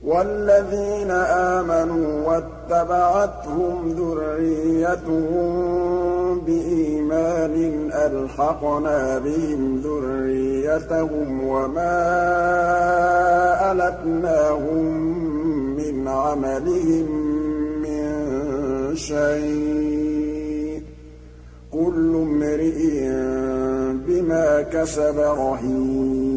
وَالَّذِينَ آمَنُوا وَاتَّبَعَتْهُمْ ذُرِّيَّتُهُم بِإِيمَانٍ أَلْحَقْنَا بِهِمْ ذُرِّيَّتَهُمْ وَمَا أَلَتْنَاهُم مِّنْ عَمَلِهِم مِّن شَيْءٍ ۚ كُلُّ امْرِئٍ بِمَا كَسَبَ رَهِينٌ